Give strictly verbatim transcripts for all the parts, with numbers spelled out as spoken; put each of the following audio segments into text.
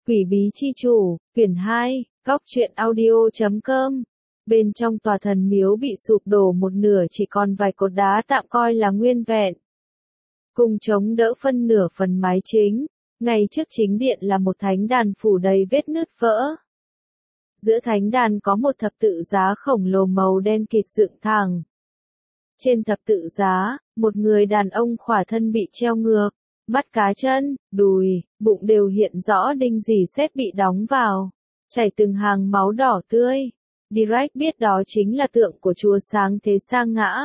Quỷ bí chi chủ, quyển hai, góc truyện audio chấm com. Bên trong tòa thần miếu bị sụp đổ một nửa, chỉ còn vài cột đá tạm coi là nguyên vẹn. Cùng chống đỡ phân nửa phần mái chính, ngay trước chính điện là một thánh đàn phủ đầy vết nứt vỡ. Giữa thánh đàn có một thập tự giá khổng lồ màu đen kịt dựng thẳng. Trên thập tự giá, một người đàn ông khỏa thân bị treo ngược, mắt cá chân, đùi, bụng đều hiện rõ đinh rỉ sét bị đóng vào, chảy từng hàng máu đỏ tươi. Direct biết đó chính là tượng của Chúa Sáng Thế Sa Ngã.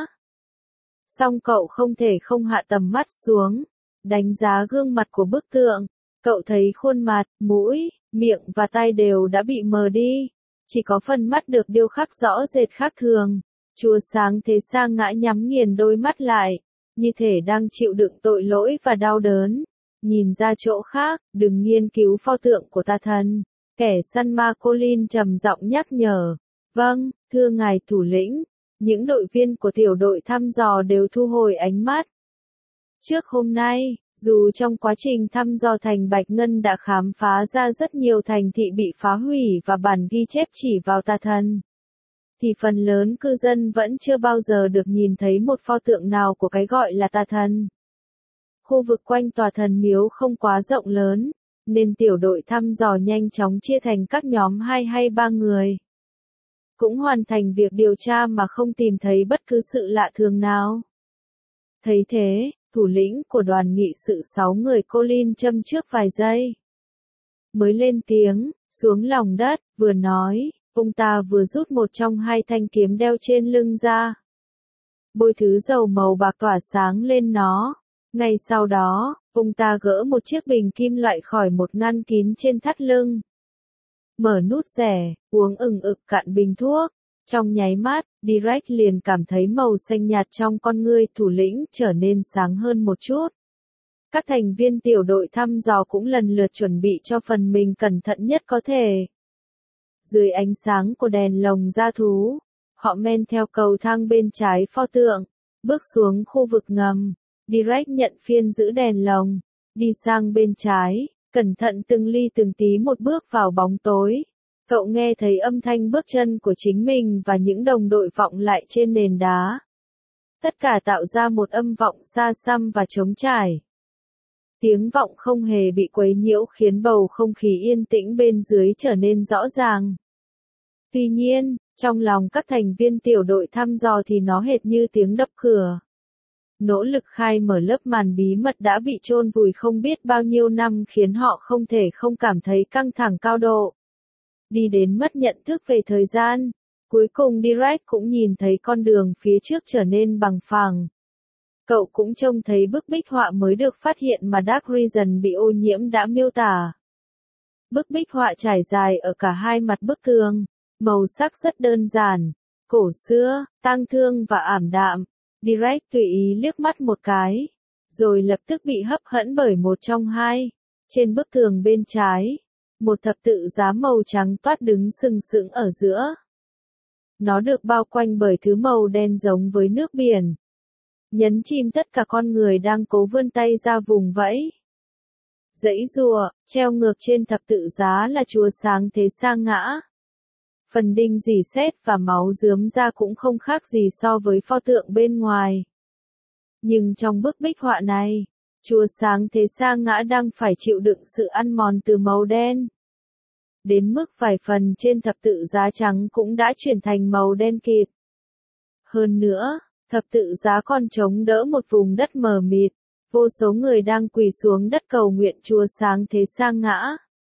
Song cậu không thể không hạ tầm mắt xuống, đánh giá gương mặt của bức tượng. Cậu thấy khuôn mặt, mũi, miệng và tay đều đã bị mờ đi, chỉ có phần mắt được điêu khắc rõ rệt khác thường. Chúa Sáng Thế Sa Ngã nhắm nghiền đôi mắt lại, như thể đang chịu đựng tội lỗi và đau đớn. Nhìn ra chỗ khác, đừng nghiên cứu pho tượng của tà thần. Kẻ săn ma Colin trầm giọng nhắc nhở. Vâng, thưa ngài thủ lĩnh. Những đội viên của tiểu đội thăm dò đều thu hồi ánh mắt. Trước hôm nay, dù trong quá trình thăm dò thành Bạch Ngân đã khám phá ra rất nhiều thành thị bị phá hủy và bản ghi chép chỉ vào tà thần, thì phần lớn cư dân vẫn chưa bao giờ được nhìn thấy một pho tượng nào của cái gọi là tà thần. Khu vực quanh tòa thần miếu không quá rộng lớn, nên tiểu đội thăm dò nhanh chóng chia thành các nhóm hai hay ba người. Cũng hoàn thành việc điều tra mà không tìm thấy bất cứ sự lạ thường nào. Thấy thế, thủ lĩnh của đoàn nghị sự sáu người Colin châm trước vài giây. Mới lên tiếng, xuống lòng đất, vừa nói, ông ta vừa rút một trong hai thanh kiếm đeo trên lưng ra. Bôi thứ dầu màu bạc tỏa sáng lên nó. Ngay sau đó, ông ta gỡ một chiếc bình kim loại khỏi một ngăn kín trên thắt lưng. Mở nút rẻ, uống ừng ực cạn bình thuốc. Trong nháy mắt, Direct liền cảm thấy màu xanh nhạt trong con ngươi thủ lĩnh trở nên sáng hơn một chút. Các thành viên tiểu đội thăm dò cũng lần lượt chuẩn bị cho phần mình cẩn thận nhất có thể. Dưới ánh sáng của đèn lồng da thú, họ men theo cầu thang bên trái pho tượng, bước xuống khu vực ngầm. Direct nhận phiên giữ đèn lồng, đi sang bên trái, cẩn thận từng ly từng tí một bước vào bóng tối. Cậu nghe thấy âm thanh bước chân của chính mình và những đồng đội vọng lại trên nền đá. Tất cả tạo ra một âm vọng xa xăm và trống trải. Tiếng vọng không hề bị quấy nhiễu khiến bầu không khí yên tĩnh bên dưới trở nên rõ ràng. Tuy nhiên, trong lòng các thành viên tiểu đội thăm dò thì nó hệt như tiếng đập cửa. Nỗ lực khai mở lớp màn bí mật đã bị chôn vùi không biết bao nhiêu năm khiến họ không thể không cảm thấy căng thẳng cao độ. Đi đến mất nhận thức về thời gian, cuối cùng Direct cũng nhìn thấy con đường phía trước trở nên bằng phẳng. Cậu cũng trông thấy bức bích họa mới được phát hiện mà Dark Region bị ô nhiễm đã miêu tả. Bức bích họa trải dài ở cả hai mặt bức tường, màu sắc rất đơn giản, cổ xưa, tang thương và ảm đạm. Direct tùy ý liếc mắt một cái, rồi lập tức bị hấp dẫn bởi một trong hai. Trên bức tường bên trái, một thập tự giá màu trắng toát đứng sừng sững ở giữa. Nó được bao quanh bởi thứ màu đen giống với nước biển. Nhấn chìm tất cả con người đang cố vươn tay ra vùng vẫy. Dãy rùa, treo ngược trên thập tự giá là Chúa Sáng Thế Sa Ngã. Phần đinh rỉ sét và máu rướm ra cũng không khác gì so với pho tượng bên ngoài. Nhưng trong bức bích họa này, Chúa Sáng Thế Sa Ngã đang phải chịu đựng sự ăn mòn từ màu đen. Đến mức vài phần trên thập tự giá trắng cũng đã chuyển thành màu đen kịt. Hơn nữa, thập tự giá còn chống đỡ một vùng đất mờ mịt, vô số người đang quỳ xuống đất cầu nguyện Chúa Sáng Thế Sa Ngã.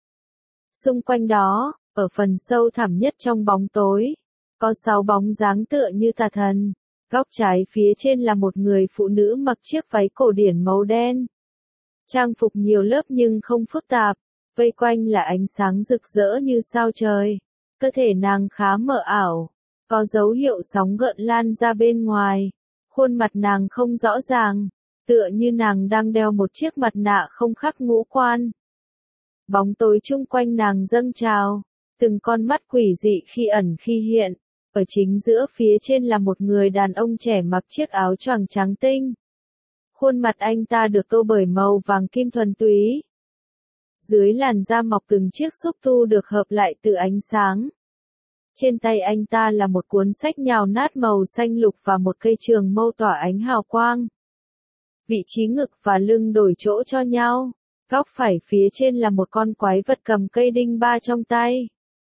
Xung quanh đó, ở phần sâu thẳm nhất trong bóng tối, có sáu bóng dáng tựa như tà thần. Góc trái phía trên là một người phụ nữ mặc chiếc váy cổ điển màu đen. Trang phục nhiều lớp nhưng không phức tạp, vây quanh là ánh sáng rực rỡ như sao trời. Cơ thể nàng khá mờ ảo, có dấu hiệu sóng gợn lan ra bên ngoài. Khuôn mặt nàng không rõ ràng, tựa như nàng đang đeo một chiếc mặt nạ không khắc ngũ quan. Bóng tối chung quanh nàng dâng trào, từng con mắt quỷ dị khi ẩn khi hiện. Ở chính giữa phía trên là một người đàn ông trẻ mặc chiếc áo choàng trắng tinh. Khuôn mặt anh ta được tô bởi màu vàng kim thuần túy. Dưới làn da mọc từng chiếc xúc tu được hợp lại từ ánh sáng. Trên tay anh ta là một cuốn sách nhào nát màu xanh lục và một cây trường mâu tỏa ánh hào quang. Vị trí ngực và lưng đổi chỗ cho nhau. Góc phải phía trên là một con quái vật cầm cây đinh ba trong tay.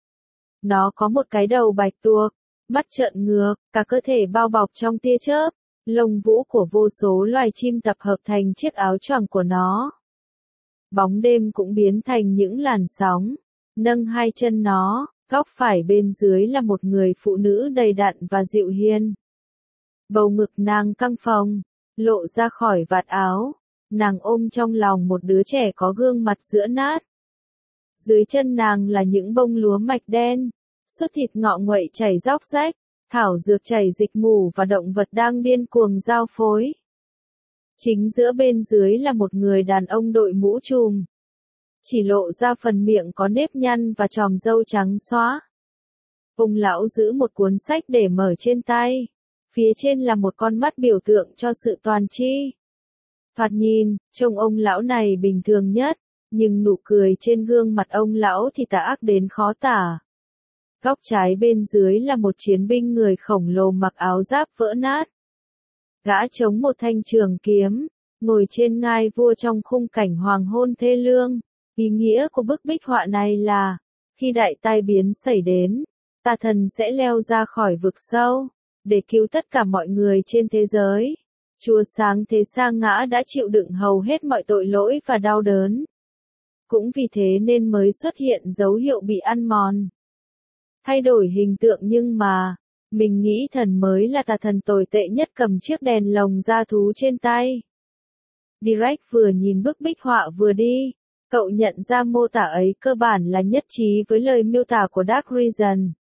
Nó có một cái đầu bạch tuộc, mắt trợn ngược, cả cơ thể bao bọc trong tia chớp, lông vũ của vô số loài chim tập hợp thành chiếc áo choàng của nó. Bóng đêm cũng biến thành những làn sóng, nâng hai chân nó, góc phải bên dưới là một người phụ nữ đầy đặn và dịu hiền. Bầu ngực nàng căng phồng, lộ ra khỏi vạt áo, nàng ôm trong lòng một đứa trẻ có gương mặt giữa nát. Dưới chân nàng là những bông lúa mạch đen, suốt thịt ngọ nguậy chảy róc rách, thảo dược chảy dịch mù và động vật đang điên cuồng giao phối. Chính giữa bên dưới là một người đàn ông đội mũ trùm. Chỉ lộ ra phần miệng có nếp nhăn và chòm râu trắng xóa. Ông lão giữ một cuốn sách để mở trên tay. Phía trên là một con mắt biểu tượng cho sự toàn tri. Thoạt nhìn, trông ông lão này bình thường nhất, nhưng nụ cười trên gương mặt ông lão thì tà ác đến khó tả. Góc trái bên dưới là một chiến binh người khổng lồ mặc áo giáp vỡ nát. Gã chống một thanh trường kiếm, ngồi trên ngai vua trong khung cảnh hoàng hôn thê lương. Ý nghĩa của bức bích họa này là, khi đại tai biến xảy đến, tà thần sẽ leo ra khỏi vực sâu, để cứu tất cả mọi người trên thế giới. Chúa sáng thế sa ngã đã chịu đựng hầu hết mọi tội lỗi và đau đớn. Cũng vì thế nên mới xuất hiện dấu hiệu bị ăn mòn. Thay đổi hình tượng nhưng mà, mình nghĩ thần mới là tà thần tồi tệ nhất cầm chiếc đèn lồng da thú trên tay. Direct vừa nhìn bức bích họa vừa đi, cậu nhận ra mô tả ấy cơ bản là nhất trí với lời miêu tả của Dark Region.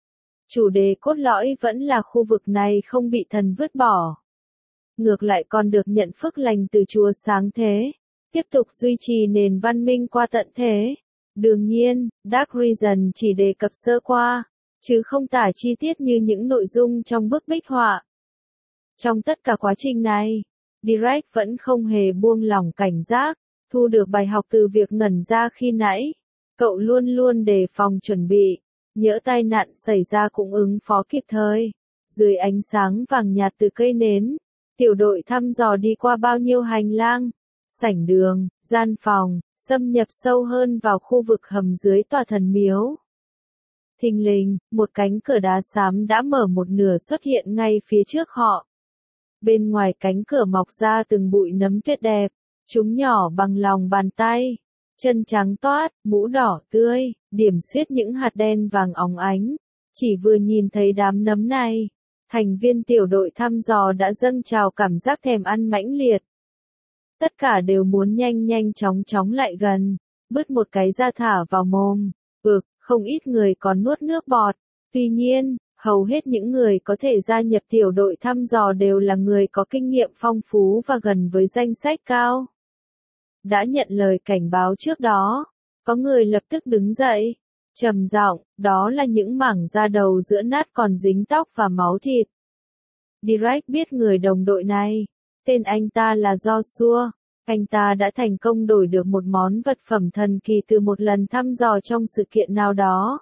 Chủ đề cốt lõi vẫn là khu vực này không bị thần vứt bỏ. Ngược lại còn được nhận phước lành từ Chúa sáng thế, tiếp tục duy trì nền văn minh qua tận thế. Đương nhiên, Dark Region chỉ đề cập sơ qua, chứ không tả chi tiết như những nội dung trong bức bích họa. Trong tất cả quá trình này, Direct vẫn không hề buông lỏng cảnh giác, thu được bài học từ việc ngẩn ra khi nãy. Cậu luôn luôn đề phòng chuẩn bị, nhỡ tai nạn xảy ra cũng ứng phó kịp thời. Dưới ánh sáng vàng nhạt từ cây nến, tiểu đội thăm dò đi qua bao nhiêu hành lang, sảnh đường, gian phòng, xâm nhập sâu hơn vào khu vực hầm dưới tòa thần miếu. Thình lình, một cánh cửa đá xám đã mở một nửa xuất hiện ngay phía trước họ. Bên ngoài cánh cửa mọc ra từng bụi nấm tuyết đẹp, chúng nhỏ bằng lòng bàn tay, chân trắng toát, mũ đỏ tươi, điểm xuyết những hạt đen vàng óng ánh. Chỉ vừa nhìn thấy đám nấm này, thành viên tiểu đội thăm dò đã dâng trào cảm giác thèm ăn mãnh liệt. Tất cả đều muốn nhanh nhanh chóng chóng lại gần, bứt một cái ra thả vào mồm. Ực, không ít người còn nuốt nước bọt. Tuy nhiên, hầu hết những người có thể gia nhập tiểu đội thăm dò đều là người có kinh nghiệm phong phú và gần với danh sách cao. Đã nhận lời cảnh báo trước đó, có người lập tức đứng dậy, trầm giọng, đó là những mảng da đầu giữa nát còn dính tóc và máu thịt. Direct biết người đồng đội này, tên anh ta là Joshua, anh ta đã thành công đổi được một món vật phẩm thần kỳ từ một lần thăm dò trong sự kiện nào đó.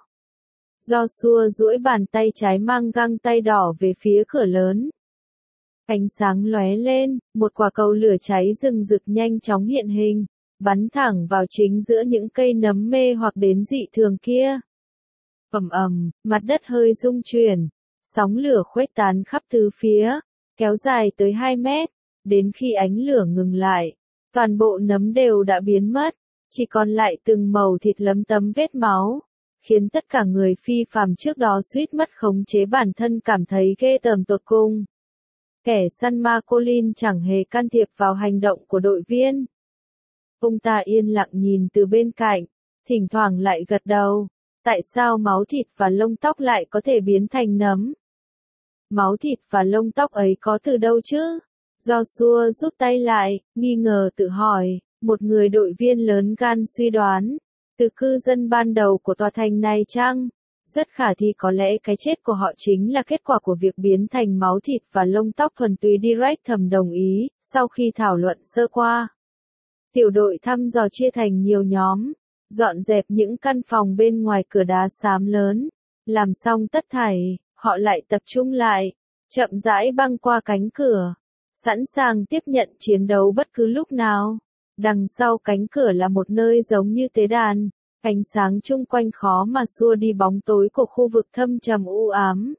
Joshua duỗi bàn tay trái mang găng tay đỏ về phía cửa lớn. Ánh sáng lóe lên, một quả cầu lửa cháy rừng rực nhanh chóng hiện hình, bắn thẳng vào chính giữa những cây nấm mê hoặc đến dị thường kia. Ầm ầm, mặt đất hơi rung chuyển, sóng lửa khuếch tán khắp tứ phía, kéo dài tới hai mét, đến khi ánh lửa ngừng lại, toàn bộ nấm đều đã biến mất, chỉ còn lại từng mẩu thịt lấm tấm vết máu, khiến tất cả người phi phàm trước đó suýt mất khống chế bản thân cảm thấy ghê tởm tột cùng. Kẻ săn ma Colin chẳng hề can thiệp vào hành động của đội viên. Ông ta yên lặng nhìn từ bên cạnh, thỉnh thoảng lại gật đầu. Tại sao máu thịt và lông tóc lại có thể biến thành nấm? Máu thịt và lông tóc ấy có từ đâu chứ? Joshua rút tay lại, nghi ngờ tự hỏi, một người đội viên lớn gan suy đoán. Từ cư dân ban đầu của tòa thành này chăng? Rất khả thi có lẽ cái chết của họ chính là kết quả của việc biến thành máu thịt và lông tóc thuần túy. Direct thầm đồng ý, sau khi thảo luận sơ qua. Tiểu đội thăm dò chia thành nhiều nhóm, dọn dẹp những căn phòng bên ngoài cửa đá xám lớn. Làm xong tất thảy, họ lại tập trung lại, chậm rãi băng qua cánh cửa, sẵn sàng tiếp nhận chiến đấu bất cứ lúc nào. Đằng sau cánh cửa là một nơi giống như tế đàn, ánh sáng chung quanh khó mà xua đi bóng tối của khu vực thâm trầm u ám.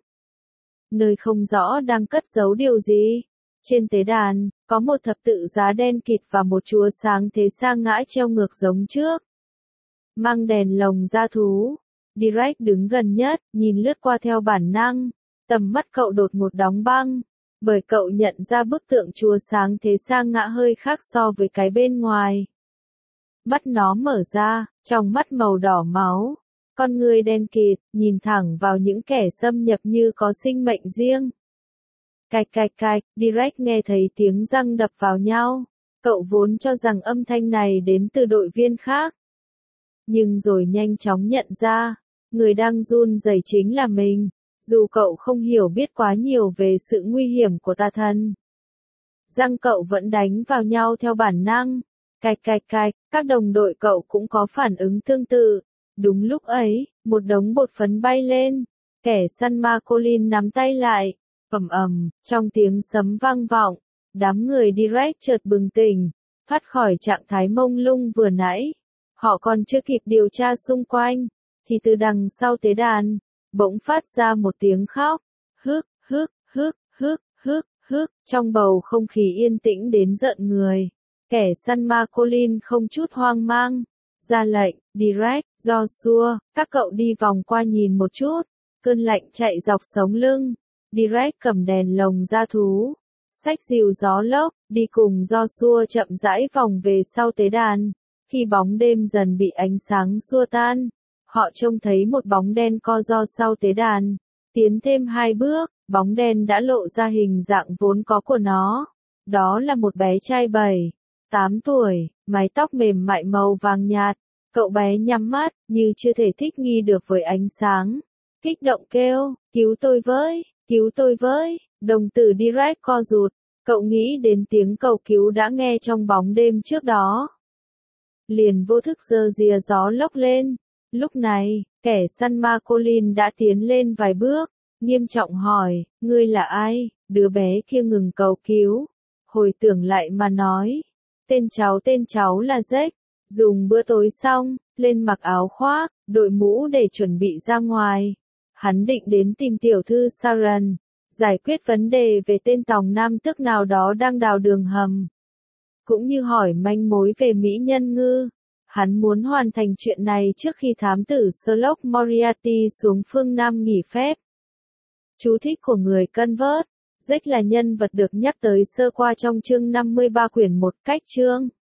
Nơi không rõ đang cất giấu điều gì. Trên tế đàn, có một thập tự giá đen kịt và một chúa sáng thế sa ngã treo ngược giống trước. Mang đèn lồng ra thú. Direct đứng gần nhất, nhìn lướt qua theo bản năng. Tầm mắt cậu đột ngột đóng băng. Bởi cậu nhận ra bức tượng chúa sáng thế sa ngã hơi khác so với cái bên ngoài. Mắt nó mở ra, trong mắt màu đỏ máu. Con người đen kịt, nhìn thẳng vào những kẻ xâm nhập như có sinh mệnh riêng. Cạch cạch cạch, Direct nghe thấy tiếng răng đập vào nhau. Cậu vốn cho rằng âm thanh này đến từ đội viên khác. Nhưng rồi nhanh chóng nhận ra, người đang run rẩy chính là mình, dù cậu không hiểu biết quá nhiều về sự nguy hiểm của tà thần. Răng cậu vẫn đánh vào nhau theo bản năng. Cạch cạch cạch, các đồng đội cậu cũng có phản ứng tương tự. Đúng lúc ấy, một đống bột phấn bay lên. Kẻ săn ma Colin nắm tay lại. Ầm ầm, trong tiếng sấm vang vọng, đám người Direct chợt bừng tỉnh, thoát khỏi trạng thái mông lung vừa nãy. Họ còn chưa kịp điều tra xung quanh, thì từ đằng sau tế đàn, bỗng phát ra một tiếng khóc. Hức, hức, hức, hức, hức, hức, trong bầu không khí yên tĩnh đến giận người. Kẻ săn ma Colin không chút hoang mang, ra lệnh, Direct, Joshua, các cậu đi vòng qua nhìn một chút. Cơn lạnh chạy dọc sống lưng. Direct cầm đèn lồng ra thú, xách dìu gió lốc, đi cùng Joshua chậm rãi vòng về sau tế đàn. Khi bóng đêm dần bị ánh sáng xua tan, họ trông thấy một bóng đen co ro sau tế đàn. Tiến thêm hai bước, bóng đen đã lộ ra hình dạng vốn có của nó. Đó là một bé trai bảy, tám tuổi, mái tóc mềm mại màu vàng nhạt. Cậu bé nhắm mắt, như chưa thể thích nghi được với ánh sáng. Kích động kêu, cứu tôi với, cứu tôi với, đồng tử Direct co rụt. Cậu nghĩ đến tiếng cầu cứu đã nghe trong bóng đêm trước đó. Liền vô thức giơ rìa gió lốc lên. Lúc này, kẻ săn ma Colin đã tiến lên vài bước, nghiêm trọng hỏi, ngươi là ai? Đứa bé kia ngừng cầu cứu, hồi tưởng lại mà nói, tên cháu tên cháu là Jack. Dùng bữa tối xong, lên mặc áo khoác, đội mũ để chuẩn bị ra ngoài. Hắn định đến tìm tiểu thư Sharon, giải quyết vấn đề về tên tòng nam tước nào đó đang đào đường hầm. Cũng như hỏi manh mối về mỹ nhân ngư. Hắn muốn hoàn thành chuyện này trước khi thám tử Sherlock Moriarty xuống phương Nam nghỉ phép. Chú thích của người cân vớt. Jack là nhân vật được nhắc tới sơ qua trong chương năm mươi ba quyển một cách chương.